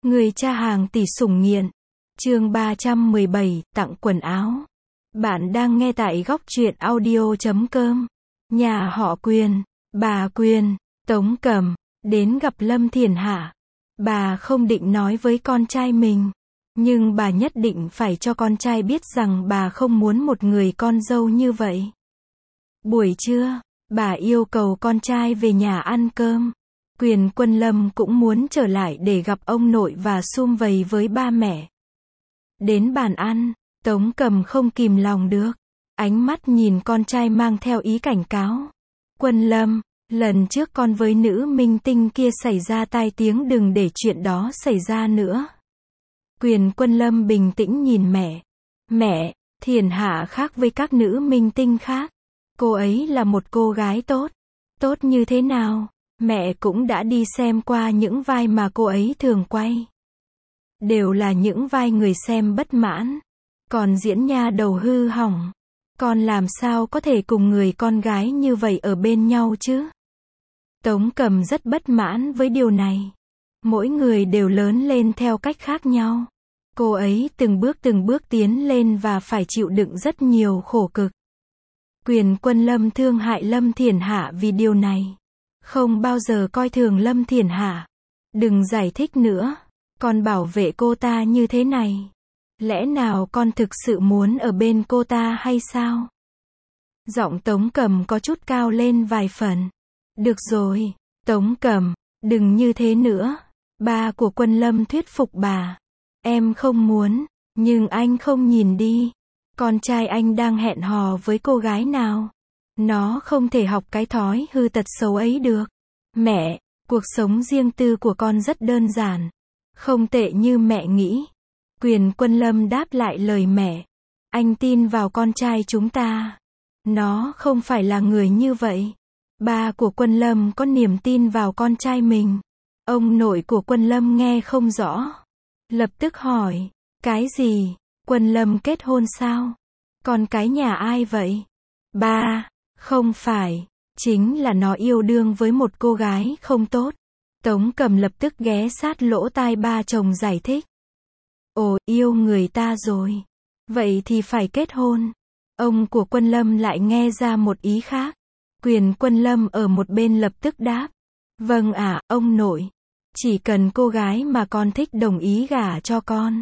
Người cha hàng tỷ sủng nghiện. Chương 317, tặng quần áo. Bạn đang nghe tại góc truyện audio.com. Nhà họ Quyền, bà Quyền, Tống Cẩm, đến gặp Lâm Thiển Hạ. Bà không định nói với con trai mình, nhưng bà nhất định phải cho con trai biết rằng bà không muốn một người con dâu như vậy. Buổi trưa, bà yêu cầu con trai về nhà ăn cơm. Quyền Quân Lâm cũng muốn trở lại để gặp ông nội và sum vầy với ba mẹ. Đến bàn ăn, Tống Cẩm không kìm lòng được. Ánh mắt nhìn con trai mang theo ý cảnh cáo. Quân Lâm, lần trước con với nữ minh tinh kia xảy ra tai tiếng, đừng để chuyện đó xảy ra nữa. Quyền Quân Lâm bình tĩnh nhìn mẹ. Mẹ, Thiển Hạ khác với các nữ minh tinh khác. Cô ấy là một cô gái tốt. Tốt như thế nào? Mẹ cũng đã đi xem qua những vai mà cô ấy thường quay. Đều là những vai người xem bất mãn. Còn diễn nha đầu hư hỏng. Con làm sao có thể cùng người con gái như vậy ở bên nhau chứ? Tống Cẩm rất bất mãn với điều này. Mỗi người đều lớn lên theo cách khác nhau. Cô ấy từng bước tiến lên và phải chịu đựng rất nhiều khổ cực. Quyền Quân Lâm thương hại Lâm Thiển Hạ vì điều này. Không bao giờ coi thường Lâm Thiển Hạ. Đừng giải thích nữa. Con bảo vệ cô ta như thế này. Lẽ nào con thực sự muốn ở bên cô ta hay sao? Giọng Tống Cẩm có chút cao lên vài phần. Được rồi, Tống Cẩm, đừng như thế nữa. Ba của Quân Lâm thuyết phục bà. Em không muốn, nhưng anh không nhìn đi. Con trai anh đang hẹn hò với cô gái nào? Nó không thể học cái thói hư tật xấu ấy được. Mẹ, cuộc sống riêng tư của con rất đơn giản. Không tệ như mẹ nghĩ. Quyền Quân Lâm đáp lại lời mẹ. Anh tin vào con trai chúng ta. Nó không phải là người như vậy. Ba của Quân Lâm có niềm tin vào con trai mình. Ông nội của Quân Lâm nghe không rõ. Lập tức hỏi. Cái gì? Quân Lâm kết hôn sao? Con cái nhà ai vậy? Ba, không phải. Chính là nó yêu đương với một cô gái không tốt. Tống Cẩm lập tức ghé sát lỗ tai ba chồng giải thích. Ồ, yêu người ta rồi. Vậy thì phải kết hôn. Ông của Quân Lâm lại nghe ra một ý khác. Quyền Quân Lâm ở một bên lập tức đáp. Vâng ạ, ông nội. Chỉ cần cô gái mà con thích đồng ý gả cho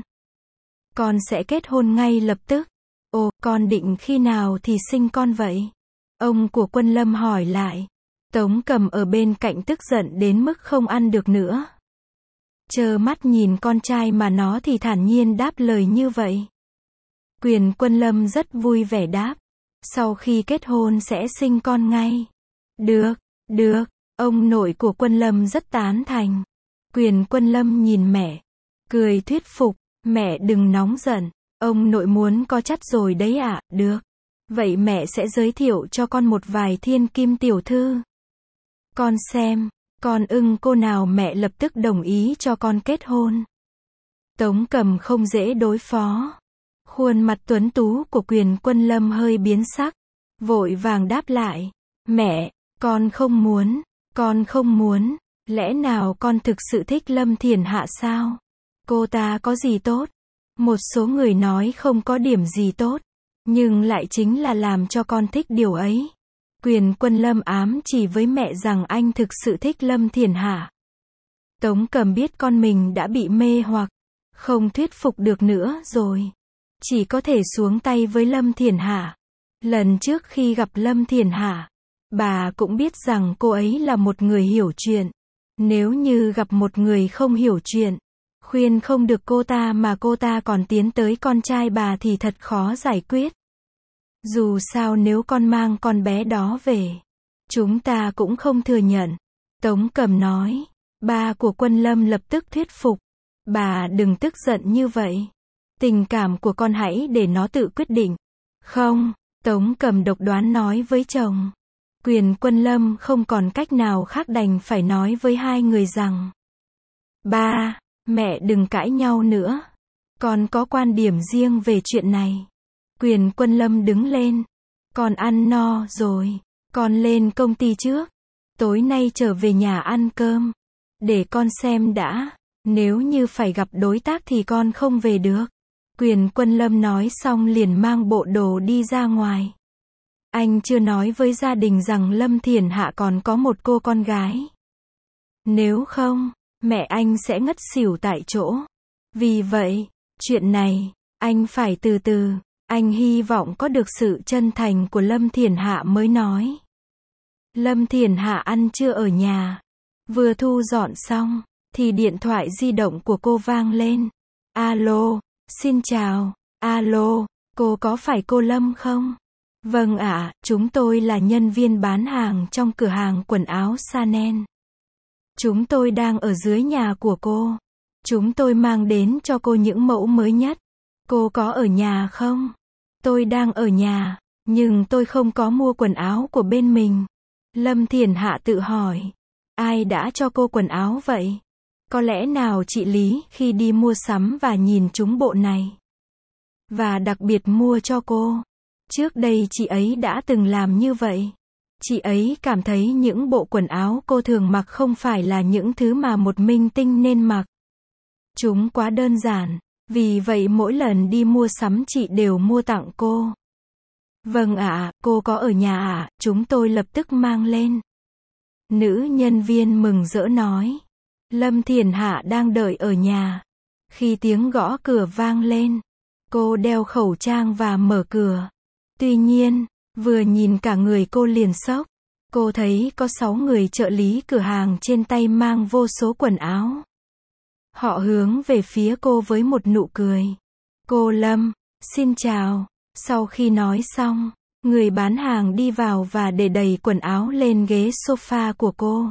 con sẽ kết hôn ngay lập tức. Ồ, con định khi nào thì sinh con vậy? Ông của Quân Lâm hỏi lại. Tống Cẩm ở bên cạnh tức giận đến mức không ăn được nữa. Trơ mắt nhìn con trai mà nó thì thản nhiên đáp lời như vậy. Quyền Quân Lâm rất vui vẻ đáp. Sau khi kết hôn sẽ sinh con ngay. Được, ông nội của Quân Lâm rất tán thành. Quyền Quân Lâm nhìn mẹ. Cười thuyết phục. Mẹ đừng nóng giận. Ông nội muốn có chắt rồi đấy ạ. Được. Vậy mẹ sẽ giới thiệu cho con một vài thiên kim tiểu thư. Con xem. Con ưng cô nào mẹ lập tức đồng ý cho con kết hôn. Tống Cẩm không dễ đối phó. Khuôn mặt tuấn tú của Quyền Quân Lâm hơi biến sắc. Vội vàng đáp lại. Mẹ, con không muốn. Lẽ nào con thực sự thích Lâm Thiển Hạ sao? Cô ta có gì tốt? Một số người nói không có điểm gì tốt, nhưng lại chính là làm cho con thích điều ấy. Quyền Quân Lâm ám chỉ với mẹ rằng anh thực sự thích Lâm Thiển Hạ. Tống Cẩm biết con mình đã bị mê hoặc, không thuyết phục được nữa rồi. Chỉ có thể xuống tay với Lâm Thiển Hạ. Lần trước khi gặp Lâm Thiển Hạ, bà cũng biết rằng cô ấy là một người hiểu chuyện. Nếu như gặp một người không hiểu chuyện, khuyên không được cô ta mà cô ta còn tiến tới con trai bà thì thật khó giải quyết. Dù sao nếu con mang con bé đó về, chúng ta cũng không thừa nhận. Tống Cẩm nói. Ba của Quân Lâm lập tức thuyết phục. Bà đừng tức giận như vậy. Tình cảm của con hãy để nó tự quyết định. Không, Tống Cẩm độc đoán nói với chồng. Quyền Quân Lâm không còn cách nào khác đành phải nói với hai người rằng. Ba, mẹ đừng cãi nhau nữa. Con có quan điểm riêng về chuyện này. Quyền Quân Lâm đứng lên. Con ăn no rồi. Con lên công ty trước. Tối nay trở về nhà ăn cơm. Để con xem đã. Nếu như phải gặp đối tác thì con không về được. Quyền Quân Lâm nói xong liền mang bộ đồ đi ra ngoài. Anh chưa nói với gia đình rằng Lâm Thiển Hạ còn có một cô con gái. Nếu không, mẹ anh sẽ ngất xỉu tại chỗ. Vì vậy, chuyện này, anh phải từ từ. Anh hy vọng có được sự chân thành của Lâm Thiển Hạ mới nói. Lâm Thiển Hạ ăn trưa ở nhà. Vừa thu dọn xong, thì điện thoại di động của cô vang lên. Alo, xin chào. Alo, cô có phải cô Lâm không? Vâng ạ, chúng tôi là nhân viên bán hàng trong cửa hàng quần áo Chanel. Chúng tôi đang ở dưới nhà của cô. Chúng tôi mang đến cho cô những mẫu mới nhất. Cô có ở nhà không? Tôi đang ở nhà, nhưng tôi không có mua quần áo của bên mình. Lâm Thiển Hạ tự hỏi. Ai đã cho cô quần áo vậy? Có lẽ nào chị Lý khi đi mua sắm và nhìn trúng bộ này. Và đặc biệt mua cho cô. Trước đây chị ấy đã từng làm như vậy. Chị ấy cảm thấy những bộ quần áo cô thường mặc không phải là những thứ mà một minh tinh nên mặc. Chúng quá đơn giản. Vì vậy mỗi lần đi mua sắm chị đều mua tặng cô. Vâng ạ, cô có ở nhà ạ, chúng tôi lập tức mang lên. Nữ nhân viên mừng rỡ nói. Lâm Thiển Hạ đang đợi ở nhà. Khi tiếng gõ cửa vang lên, cô đeo khẩu trang và mở cửa. Tuy nhiên, vừa nhìn cả người cô liền sốc. Cô thấy có 6 người trợ lý cửa hàng trên tay mang vô số quần áo. Họ hướng về phía cô với một nụ cười. Cô Lâm, xin chào. Sau khi nói xong, người bán hàng đi vào và để đầy quần áo lên ghế sofa của cô.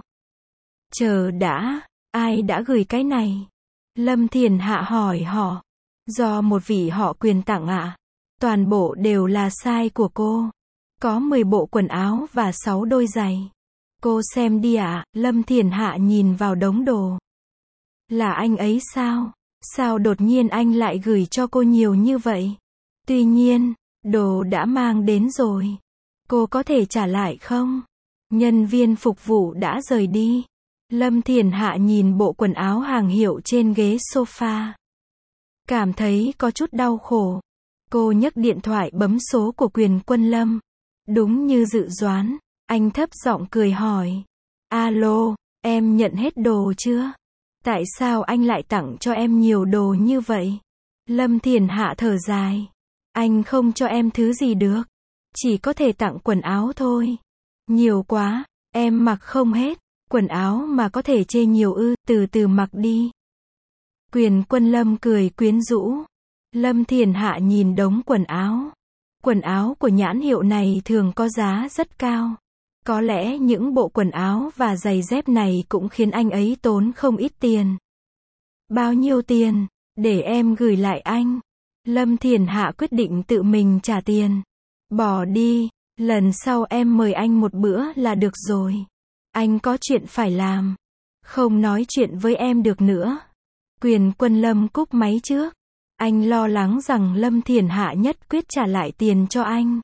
Chờ đã, ai đã gửi cái này? Lâm Thiển Hạ hỏi họ. Do một vị họ Quyền tặng ạ. Toàn bộ đều là size của cô. Có 10 bộ quần áo và 6 đôi giày. Cô xem đi ạ. Lâm Thiển Hạ nhìn vào đống đồ. Là anh ấy sao? Sao đột nhiên anh lại gửi cho cô nhiều như vậy? Tuy nhiên, đồ đã mang đến rồi. Cô có thể trả lại không? Nhân viên phục vụ đã rời đi. Lâm Thiển Hạ nhìn bộ quần áo hàng hiệu trên ghế sofa. Cảm thấy có chút đau khổ. Cô nhấc điện thoại bấm số của Quyền Quân Lâm. Đúng như dự đoán, anh thấp giọng cười hỏi. Alo, em nhận hết đồ chưa? Tại sao anh lại tặng cho em nhiều đồ như vậy? Lâm Thiển Hạ thở dài. Anh không cho em thứ gì được. Chỉ có thể tặng quần áo thôi. Nhiều quá, em mặc không hết. Quần áo mà có thể chê nhiều ư, từ từ mặc đi. Quyền Quân Lâm cười quyến rũ. Lâm Thiển Hạ nhìn đống quần áo. Quần áo của nhãn hiệu này thường có giá rất cao. Có lẽ những bộ quần áo và giày dép này cũng khiến anh ấy tốn không ít tiền. Bao nhiêu tiền? Để em gửi lại anh. Lâm Thiển Hạ quyết định tự mình trả tiền. Bỏ đi, lần sau em mời anh một bữa là được rồi. Anh có chuyện phải làm. Không nói chuyện với em được nữa. Quyền Quân Lâm cúp máy trước. Anh lo lắng rằng Lâm Thiển Hạ nhất quyết trả lại tiền cho anh.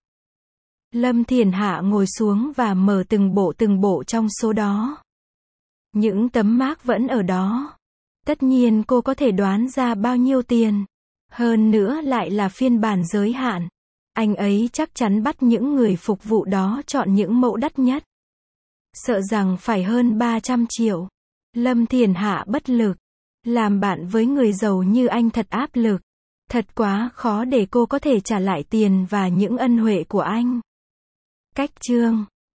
Lâm Thiển Hạ ngồi xuống và mở từng bộ trong số đó. Những tấm mác vẫn ở đó. Tất nhiên cô có thể đoán ra bao nhiêu tiền. Hơn nữa lại là phiên bản giới hạn. Anh ấy chắc chắn bắt những người phục vụ đó chọn những mẫu đắt nhất. Sợ rằng phải hơn 300 triệu. Lâm Thiển Hạ bất lực. Làm bạn với người giàu như anh thật áp lực. Thật quá khó để cô có thể trả lại tiền và những ân huệ của anh. Cách chương